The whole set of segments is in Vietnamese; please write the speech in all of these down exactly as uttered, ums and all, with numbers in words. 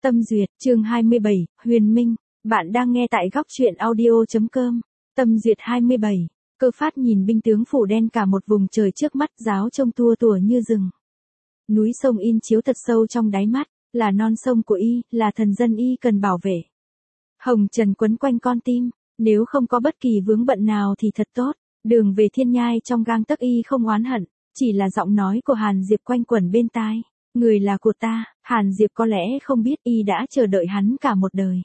Tâm duyệt, chương hai mươi bảy, Huyền Minh, bạn đang nghe tại góc truyện audio.com. Tâm duyệt hai mươi bảy, Cơ Phát nhìn binh tướng phủ đen cả một vùng trời trước mắt, giáo trông tua tủa như rừng. Núi sông in chiếu thật sâu trong đáy mắt, là non sông của y, là thần dân y cần bảo vệ. Hồng trần quấn quanh con tim, nếu không có bất kỳ vướng bận nào thì thật tốt, đường về thiên nhai trong gang tấc y không oán hận, chỉ là giọng nói của Hàn Diệp quanh quẩn bên tai. Người là của ta, Hàn Diệp có lẽ không biết y đã chờ đợi hắn cả một đời.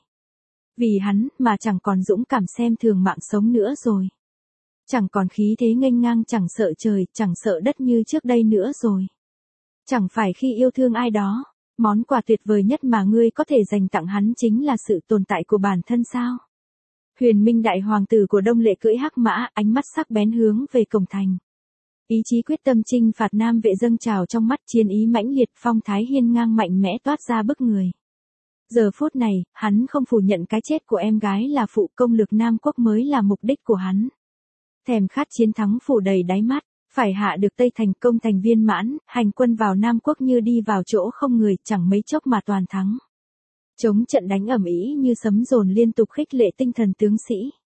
Vì hắn mà chẳng còn dũng cảm xem thường mạng sống nữa rồi. Chẳng còn khí thế nghênh ngang, chẳng sợ trời, chẳng sợ đất như trước đây nữa rồi. Chẳng phải khi yêu thương ai đó, món quà tuyệt vời nhất mà ngươi có thể dành tặng hắn chính là sự tồn tại của bản thân sao? Huyền Minh đại hoàng tử của Đông Lệ cưỡi hắc mã, ánh mắt sắc bén hướng về cổng thành. Ý chí quyết tâm chinh phạt Nam Vệ dâng trào trong mắt, chiến ý mãnh liệt, phong thái hiên ngang mạnh mẽ toát ra bức người. Giờ phút này, hắn không phủ nhận cái chết của em gái là phụ, công lực Nam Quốc mới là mục đích của hắn. Thèm khát chiến thắng phủ đầy đáy mắt, phải hạ được Tây Thành, công thành viên mãn, hành quân vào Nam Quốc như đi vào chỗ không người, chẳng mấy chốc mà toàn thắng. Chống trận đánh ầm ĩ như sấm dồn liên tục khích lệ tinh thần tướng sĩ.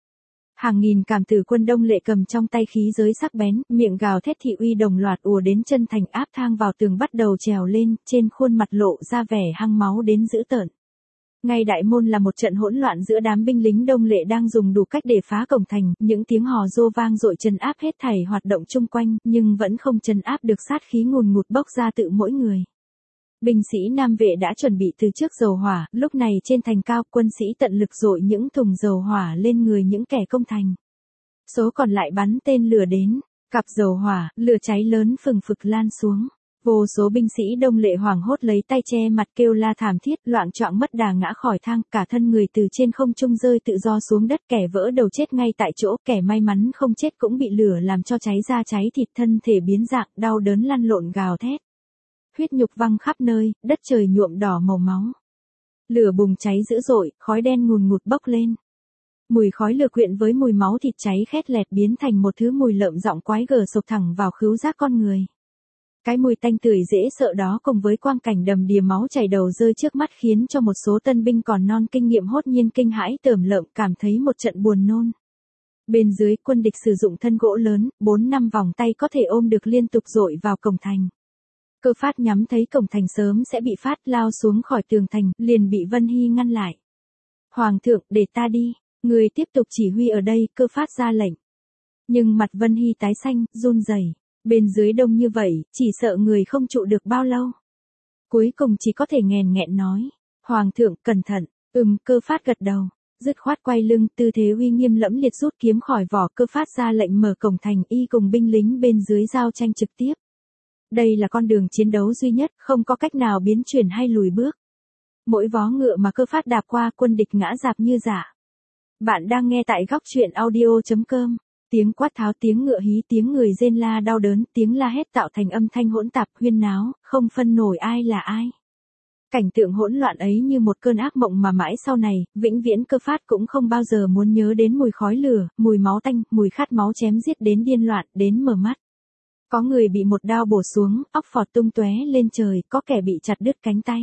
Hàng nghìn cảm tử quân Đông Lệ cầm trong tay khí giới sắc bén, miệng gào thét thị uy đồng loạt ùa đến chân thành, áp thang vào tường bắt đầu trèo lên, trên khuôn mặt lộ ra vẻ hăng máu đến dữ tợn. Ngay đại môn là một trận hỗn loạn giữa đám binh lính Đông Lệ đang dùng đủ cách để phá cổng thành, những tiếng hò rô vang dội trấn áp hết thảy hoạt động chung quanh, nhưng vẫn không trấn áp được sát khí ngùn ngụt bốc ra tự mỗi người. Binh sĩ Nam Vệ đã chuẩn bị từ trước dầu hỏa, lúc này trên thành cao, quân sĩ tận lực dội những thùng dầu hỏa lên người những kẻ công thành. Số còn lại bắn tên lửa đến, cặp dầu hỏa, lửa cháy lớn phừng phực lan xuống. Vô số binh sĩ Đông Lệ hoảng hốt lấy tay che mặt kêu la thảm thiết, loạng choạng mất đà ngã khỏi thang, cả thân người từ trên không trung rơi tự do xuống đất, kẻ vỡ đầu chết ngay tại chỗ, kẻ may mắn không chết cũng bị lửa làm cho cháy da cháy thịt, thân thể biến dạng, đau đớn lăn lộn gào thét. Huyết nhục văng khắp nơi, đất trời nhuộm đỏ màu máu. Lửa bùng cháy dữ dội, khói đen ngùn ngụt bốc lên. Mùi khói lửa quyện với mùi máu thịt cháy khét lẹt biến thành một thứ mùi lợm giọng quái gở sộc thẳng vào khứu giác con người. Cái mùi tanh tưởi dễ sợ đó cùng với quang cảnh đầm đìa máu chảy đầu rơi trước mắt khiến cho một số tân binh còn non kinh nghiệm hốt nhiên kinh hãi tởm lợm, cảm thấy một trận buồn nôn. Bên dưới, quân địch sử dụng thân gỗ lớn, bốn năm vòng tay có thể ôm được liên tục dội vào cổng thành. Cơ Phát nhắm thấy cổng thành sớm sẽ bị phát, lao xuống khỏi tường thành, liền bị Vân Hy ngăn lại. Hoàng thượng, để ta đi, người tiếp tục chỉ huy ở đây, Cơ Phát ra lệnh. Nhưng mặt Vân Hy tái xanh, run rẩy. Bên dưới đông như vậy, chỉ sợ người không trụ được bao lâu. Cuối cùng chỉ có thể nghèn nghẹn nói. Hoàng thượng, cẩn thận, ừm, Cơ Phát gật đầu. Dứt khoát quay lưng, tư thế uy nghiêm lẫm liệt rút kiếm khỏi vỏ, Cơ Phát ra lệnh mở cổng thành, y cùng binh lính bên dưới giao tranh trực tiếp. Đây là con đường chiến đấu duy nhất, không có cách nào biến chuyển hay lùi bước. Mỗi vó ngựa mà Cơ Phát đạp qua, quân địch ngã rạp như rả. Bạn đang nghe tại góc truyện audio.com. Tiếng quát tháo, tiếng ngựa hí, tiếng người rên la đau đớn, tiếng la hét tạo thành âm thanh hỗn tạp huyên náo, không phân nổi ai là ai. Cảnh tượng hỗn loạn ấy như một cơn ác mộng mà mãi sau này, vĩnh viễn Cơ Phát cũng không bao giờ muốn nhớ đến mùi khói lửa, mùi máu tanh, mùi khát máu chém giết đến điên loạn, đến mở mắt. Có người bị một đao bổ xuống, óc phọt tung tóe lên trời, có kẻ bị chặt đứt cánh tay.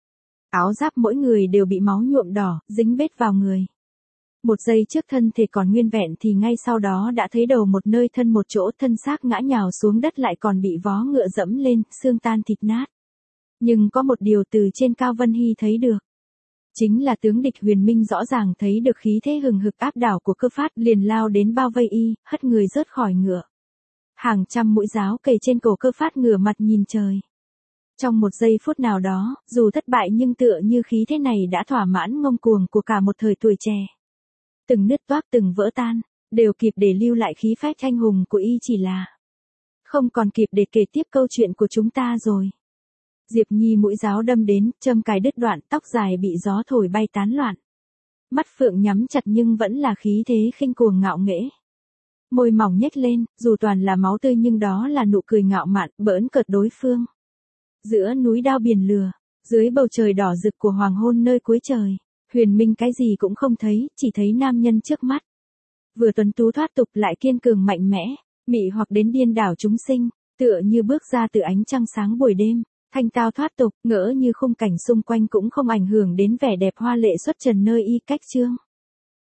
Áo giáp mỗi người đều bị máu nhuộm đỏ, dính bết vào người. Một giây trước thân thể còn nguyên vẹn thì ngay sau đó đã thấy đầu một nơi, thân một chỗ, thân xác ngã nhào xuống đất, lại còn bị vó ngựa dẫm lên, xương tan thịt nát. Nhưng có một điều từ trên cao Vân Hy thấy được. Chính là tướng địch Huyền Minh rõ ràng thấy được khí thế hừng hực áp đảo của Cơ Phát, liền lao đến bao vây y, hất người rớt khỏi ngựa. Hàng trăm mũi giáo kề trên cổ Cơ Phát, ngửa mặt nhìn trời. Trong một giây phút nào đó, dù thất bại nhưng tựa như khí thế này đã thỏa mãn ngông cuồng của cả một thời tuổi trẻ. Từng nứt toác, từng vỡ tan, đều kịp để lưu lại khí phách anh hùng của y, chỉ là không còn kịp để kể tiếp câu chuyện của chúng ta rồi. Diệp Nhi mũi giáo đâm đến, châm cài đứt đoạn, tóc dài bị gió thổi bay tán loạn. Mắt phượng nhắm chặt nhưng vẫn là khí thế khinh cuồng ngạo nghễ. Môi mỏng nhếch lên, dù toàn là máu tươi nhưng đó là nụ cười ngạo mạn, bỡn cợt đối phương. Giữa núi đao biển lửa, dưới bầu trời đỏ rực của hoàng hôn nơi cuối trời, Huyền Minh cái gì cũng không thấy, chỉ thấy nam nhân trước mắt. Vừa tuấn tú thoát tục lại kiên cường mạnh mẽ, mị hoặc đến điên đảo chúng sinh, tựa như bước ra từ ánh trăng sáng buổi đêm, thanh tao thoát tục, ngỡ như khung cảnh xung quanh cũng không ảnh hưởng đến vẻ đẹp hoa lệ xuất trần nơi y cách trương.